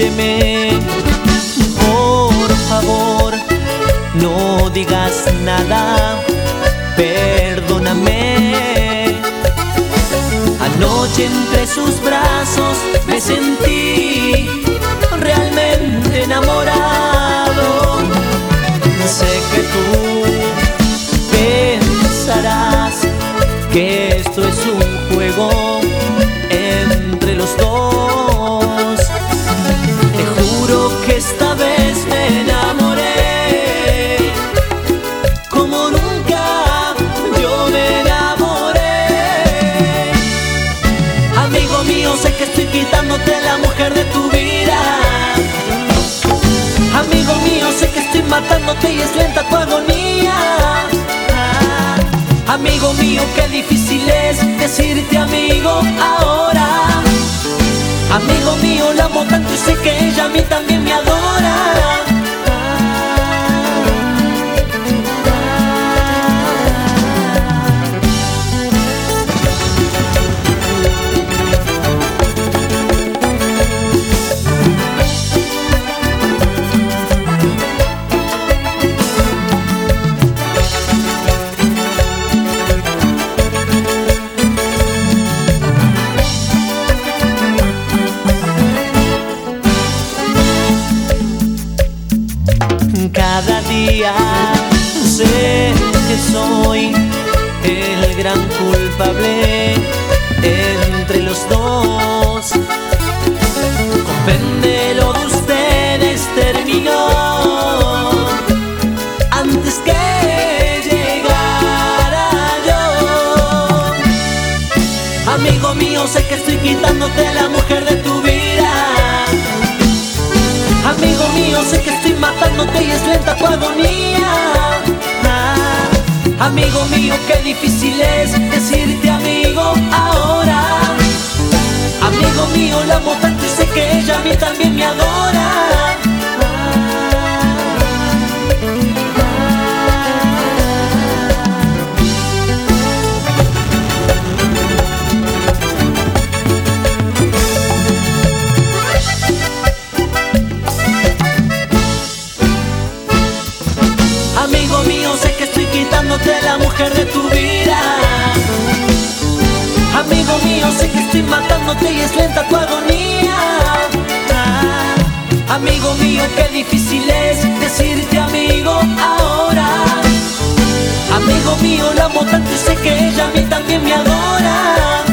óyeme, por favor, no digas nada, perdóname. Anoche entre sus brazos me sentí realmente enamorado. Sé que tú pensarás que esto es un juego entre los dos. Te juro que esta vez me enamoré como nunca yo me enamoré. Amigo mío, sé que estoy quitándote la mujer de tu vida. Amigo mío, sé que estoy matándote y es lenta tu agonía. Amigo mío, qué difícil es decirte amigo ahora. Amigo mío, la amo tanto y sé que ella a mí también me adora. Cada día sé que soy el gran culpable entre los dos. Comprende, lo de ustedes terminó antes que llegara yo. Amigo mío, sé que estoy quitándote la mujer de tu vida. Amigo mío, sé que estoy matándote y es lenta tu agonía. Amigo mío, qué difícil es decirte amigo ahora. Amigo mío, la amo tanto y sé que ella a mí también me adora. Amigo mío, sé que estoy quitándote la mujer de tu vida. Amigo mío, sé que estoy matándote y es lenta tu agonía. Amigo mío, qué difícil es decirte amigo ahora. Amigo mío, la amo tanto y sé que ella a mí también me adora.